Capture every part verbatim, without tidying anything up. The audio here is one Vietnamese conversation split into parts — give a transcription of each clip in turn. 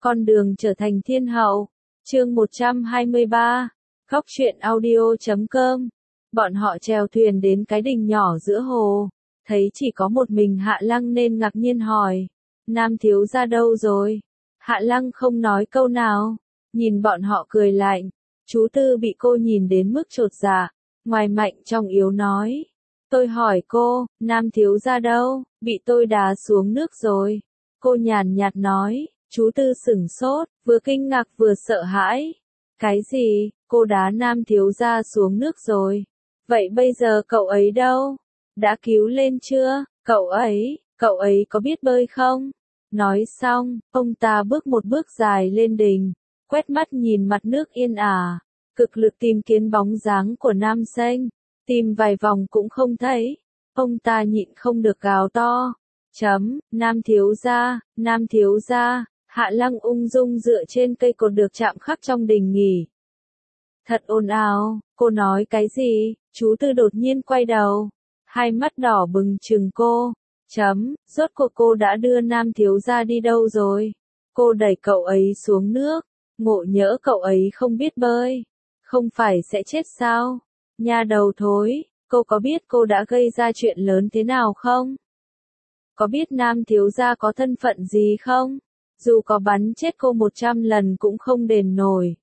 Con đường trở thành thiên hậu. Chương một trăm hai mươi ba. Góc truyện audio chấm com. Bọn họ chèo thuyền đến cái đình nhỏ giữa hồ, thấy chỉ có một mình Hạ Lăng nên ngạc nhiên hỏi, Nam thiếu gia đâu rồi? Hạ Lăng không nói câu nào, nhìn bọn họ cười lạnh. Chú Tư bị cô nhìn đến mức chột dạ, ngoài mạnh trong yếu nói, tôi hỏi cô, Nam thiếu gia đâu? Bị tôi đá xuống nước rồi. Cô nhàn nhạt nói. Chú Tư sửng sốt, vừa kinh ngạc vừa sợ hãi. Cái gì? Cô đá Nam thiếu gia xuống nước rồi? Vậy bây giờ cậu ấy đâu? Đã cứu lên chưa? Cậu ấy, cậu ấy có biết bơi không? Nói xong, ông ta bước một bước dài lên đình, quét mắt nhìn mặt nước yên ả, cực lực tìm kiếm bóng dáng của nam sinh, tìm vài vòng cũng không thấy. Ông ta nhịn không được gào to, chấm, Nam thiếu gia, Nam thiếu gia. Hạ Lăng ung dung dựa trên cây cột được chạm khắc trong đình nghỉ. Thật ồn ào, cô nói cái gì? Chú Tư đột nhiên quay đầu, hai mắt đỏ bừng trừng cô. Chấm, rốt cuộc cô đã đưa Nam thiếu gia đi đâu rồi? Cô đẩy cậu ấy xuống nước, ngộ nhỡ cậu ấy không biết bơi, không phải sẽ chết sao? Nha đầu thối, cô có biết cô đã gây ra chuyện lớn thế nào không? Có biết Nam thiếu gia có thân phận gì không? Dù có bắn chết cô một trăm lần cũng không đền nổi.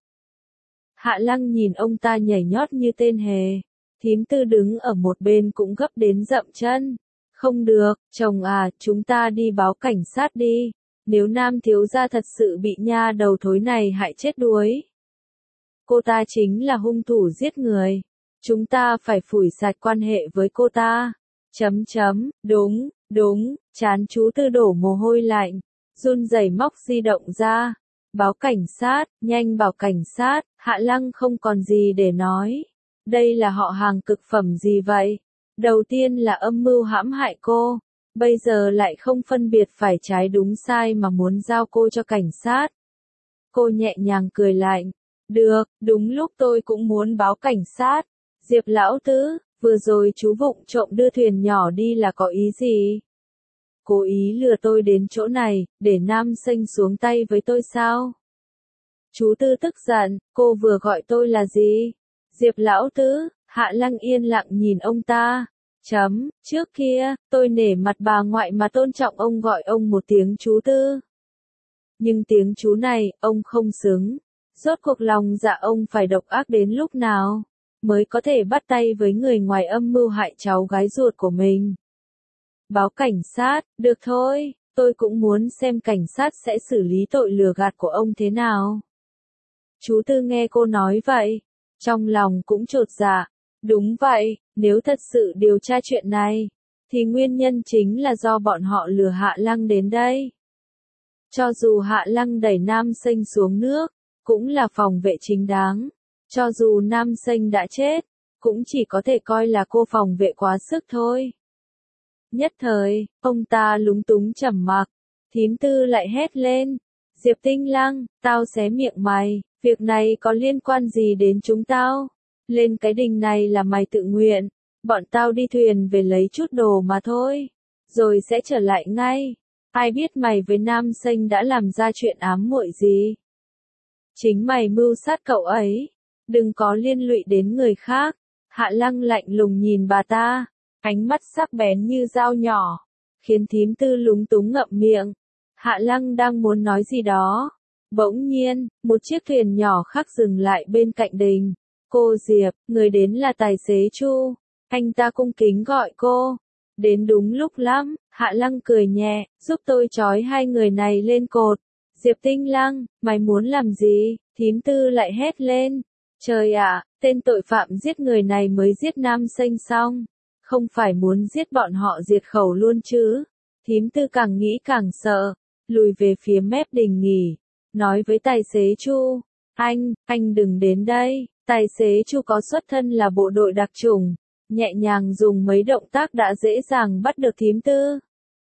Hạ Lăng nhìn ông ta nhảy nhót như tên hề. Thím Tư đứng ở một bên cũng gấp đến dậm chân. Không được, chồng à, chúng ta đi báo cảnh sát đi. Nếu Nam thiếu gia thật sự bị nha đầu thối này hại chết đuối, cô ta chính là hung thủ giết người. Chúng ta phải phủi sạch quan hệ với cô ta. Chấm chấm, đúng, đúng, trán chú Tư đổ mồ hôi lạnh. Run rẩy móc di động ra. Báo cảnh sát, nhanh bảo cảnh sát. Hạ Lăng không còn gì để nói. Đây là họ hàng cực phẩm gì vậy? Đầu tiên là âm mưu hãm hại cô, bây giờ lại không phân biệt phải trái đúng sai mà muốn giao cô cho cảnh sát. Cô nhẹ nhàng cười lạnh. Được, đúng lúc tôi cũng muốn báo cảnh sát. Diệp lão tứ, vừa rồi chú vụng trộm đưa thuyền nhỏ đi là có ý gì? Cố ý lừa tôi đến chỗ này, để nam sinh xuống tay với tôi sao? Chú Tư tức giận, cô vừa gọi tôi là gì? Diệp lão tứ. Hạ Lăng yên lặng nhìn ông ta. Chấm, trước kia, tôi nể mặt bà ngoại mà tôn trọng ông gọi ông một tiếng chú Tư. Nhưng tiếng chú này, ông không xứng. Rốt cuộc lòng dạ ông phải độc ác đến lúc nào, mới có thể bắt tay với người ngoài âm mưu hại cháu gái ruột của mình. Báo cảnh sát, được thôi, tôi cũng muốn xem cảnh sát sẽ xử lý tội lừa gạt của ông thế nào. Chú Tư nghe cô nói vậy, trong lòng cũng chột dạ. Đúng vậy, nếu thật sự điều tra chuyện này, thì nguyên nhân chính là do bọn họ lừa Hạ Lăng đến đây. Cho dù Hạ Lăng đẩy nam sinh xuống nước, cũng là phòng vệ chính đáng. Cho dù nam sinh đã chết, cũng chỉ có thể coi là cô phòng vệ quá sức thôi. Nhất thời, ông ta lúng túng trầm mặc. Thím Tư lại hét lên. Diệp Tinh Lăng, tao xé miệng mày, việc này có liên quan gì đến chúng tao? Lên cái đình này là mày tự nguyện, bọn tao đi thuyền về lấy chút đồ mà thôi, rồi sẽ trở lại ngay. Ai biết mày với nam sinh đã làm ra chuyện ám muội gì? Chính mày mưu sát cậu ấy, đừng có liên lụy đến người khác. Hạ Lăng lạnh lùng nhìn bà ta, ánh mắt sắc bén như dao nhỏ, khiến thím Tư lúng túng ngậm miệng. Hạ Lăng đang muốn nói gì đó, bỗng nhiên, một chiếc thuyền nhỏ khác dừng lại bên cạnh đình. Cô Diệp, người đến là tài xế Chu. Anh ta cung kính gọi cô. Đến đúng lúc lắm, Hạ Lăng cười nhẹ, giúp tôi trói hai người này lên cột. Diệp Tinh Lăng, mày muốn làm gì? Thím Tư lại hét lên. Trời ạ, tên tội phạm giết người này mới giết nam sinh xong. Không phải muốn giết bọn họ diệt khẩu luôn chứ? Thím Tư càng nghĩ càng sợ, lùi về phía mép đình nghỉ, nói với tài xế Chu. Anh, anh đừng đến đây. Tài xế Chu có xuất thân là bộ đội đặc chủng, nhẹ nhàng dùng mấy động tác đã dễ dàng bắt được thím Tư.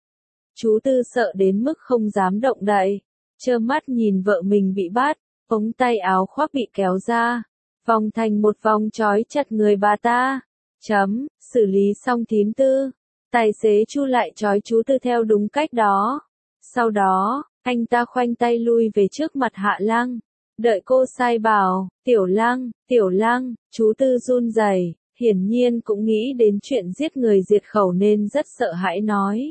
Chú Tư sợ đến mức không dám động đậy, trơ mắt nhìn vợ mình bị bắt, ống tay áo khoác bị kéo ra, vòng thành một vòng trói chặt người bà ta. Chấm, xử lý xong thím Tư, tài xế Chu lại trói chú Tư theo đúng cách đó. Sau đó, Anh ta khoanh tay lui về trước mặt Hạ Lăng. Đợi cô sai bảo, Tiểu Lăng, Tiểu Lăng, chú Tư run rẩy, hiển nhiên cũng nghĩ đến chuyện giết người diệt khẩu nên rất sợ hãi nói.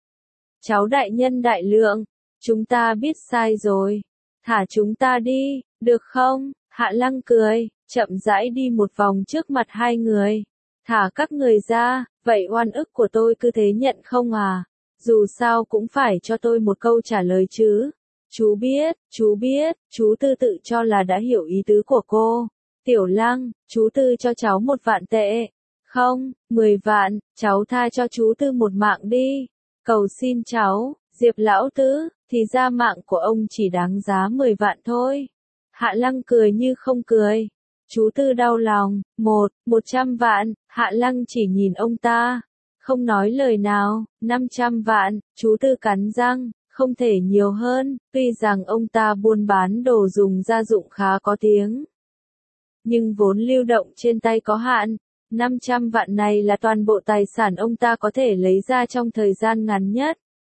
Cháu đại nhân đại lượng, chúng ta biết sai rồi. Thả chúng ta đi, được không? Hạ Lăng cười, chậm rãi đi một vòng trước mặt hai người. Thả các người ra, vậy oan ức của tôi cứ thế nhận không à? Dù sao cũng phải cho tôi một câu trả lời chứ. Chú biết, chú biết, chú Tư tự cho là đã hiểu ý tứ của cô. Tiểu Lăng, chú Tư cho cháu một vạn tệ. Không, mười vạn, cháu tha cho chú Tư một mạng đi. Cầu xin cháu, Diệp lão tứ, thì ra mạng của ông chỉ đáng giá mười vạn thôi. Hạ Lăng cười như không cười. Chú Tư đau lòng, một, một trăm vạn, Hạ Lăng chỉ nhìn ông ta. Không nói lời nào, năm trăm vạn, chú Tư cắn răng, không thể nhiều hơn, tuy rằng ông ta buôn bán đồ dùng gia dụng khá có tiếng. Nhưng vốn lưu động trên tay có hạn, năm trăm vạn này là toàn bộ tài sản ông ta có thể lấy ra trong thời gian ngắn nhất.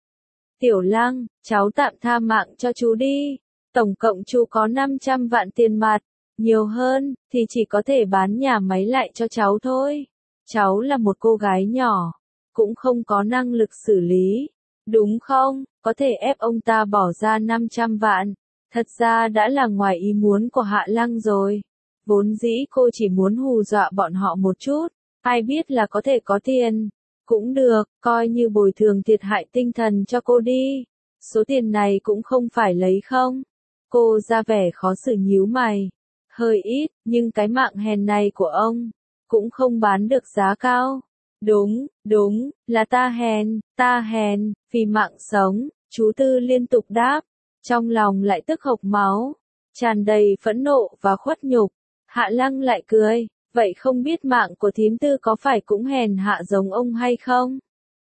Tiểu Lăng, cháu tạm tha mạng cho chú đi, tổng cộng chú có năm trăm vạn tiền mặt, nhiều hơn, thì chỉ có thể bán nhà máy lại cho cháu thôi. Cháu là một cô gái nhỏ, cũng không có năng lực xử lý, đúng không? Có thể ép ông ta bỏ ra năm trăm vạn, thật ra đã là ngoài ý muốn của Hạ Lăng rồi. Vốn dĩ cô chỉ muốn hù dọa bọn họ một chút, ai biết là có thể có tiền. Cũng được, coi như bồi thường thiệt hại tinh thần cho cô đi. Số tiền này cũng không phải lấy không. Cô ra vẻ khó xử nhíu mày. Hơi ít, nhưng cái mạng hèn này của ông, cũng không bán được giá cao. Đúng, đúng, là ta hèn, ta hèn, vì mạng sống, chú Tư liên tục đáp. Trong lòng lại tức hộc máu, tràn đầy phẫn nộ và khuất nhục. Hạ Lăng lại cười. Vậy không biết mạng của thím Tư có phải cũng hèn hạ giống ông hay không?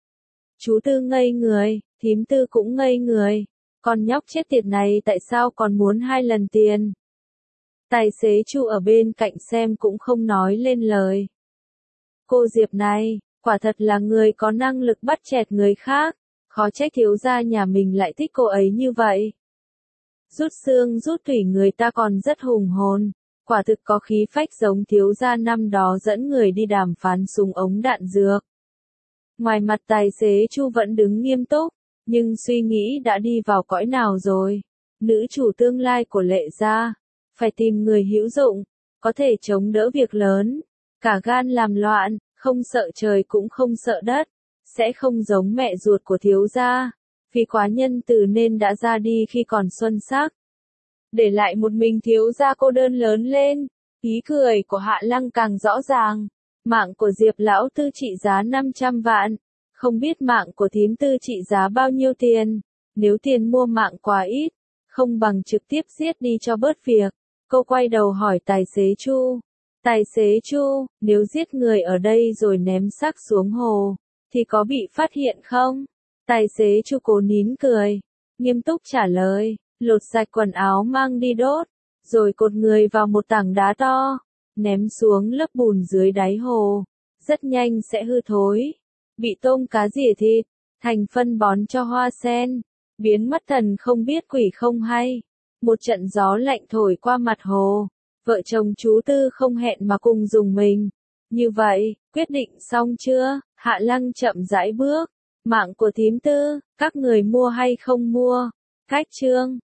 Chú Tư ngây người, thím Tư cũng ngây người. Con nhóc chết tiệt này tại sao còn muốn hai lần tiền? Tài xế Chu ở bên cạnh xem cũng không nói lên lời. Cô Diệp này, quả thật là người có năng lực bắt chẹt người khác. Khó trách thiếu gia nhà mình lại thích cô ấy như vậy. Rút xương rút tủy người ta còn rất hùng hồn. Quả thực có khí phách giống thiếu gia năm đó dẫn người đi đàm phán súng ống đạn dược. Ngoài mặt tài xế Chu vẫn đứng nghiêm túc, nhưng suy nghĩ đã đi vào cõi nào rồi. Nữ chủ tương lai của Lệ gia, phải tìm người hữu dụng, có thể chống đỡ việc lớn, cả gan làm loạn, không sợ trời cũng không sợ đất, sẽ không giống mẹ ruột của thiếu gia, vì quá nhân từ nên đã ra đi khi còn xuân sắc. Để lại một mình thiếu gia cô đơn lớn lên, ý cười của Hạ Lăng càng rõ ràng. Mạng của Diệp lão tư trị giá năm trăm vạn, không biết mạng của thím Tư trị giá bao nhiêu tiền. Nếu tiền mua mạng quá ít, không bằng trực tiếp giết đi cho bớt việc. Cô quay đầu hỏi tài xế Chu. Tài xế Chu, nếu giết người ở đây rồi ném xác xuống hồ, thì có bị phát hiện không? Tài xế Chu cố nín cười, nghiêm túc trả lời. Lột sạch quần áo mang đi đốt, rồi cột người vào một tảng đá to, ném xuống lớp bùn dưới đáy hồ, rất nhanh sẽ hư thối, bị tôm cá rỉa thịt, thành phân bón cho hoa sen, biến mất thần không biết quỷ không hay. Một trận gió lạnh thổi qua mặt hồ, vợ chồng chú Tư không hẹn mà cùng dùng mình. Như vậy, quyết định xong chưa? Hạ Lăng chậm rãi bước, mạng của thím Tư, các người mua hay không mua? Khách chương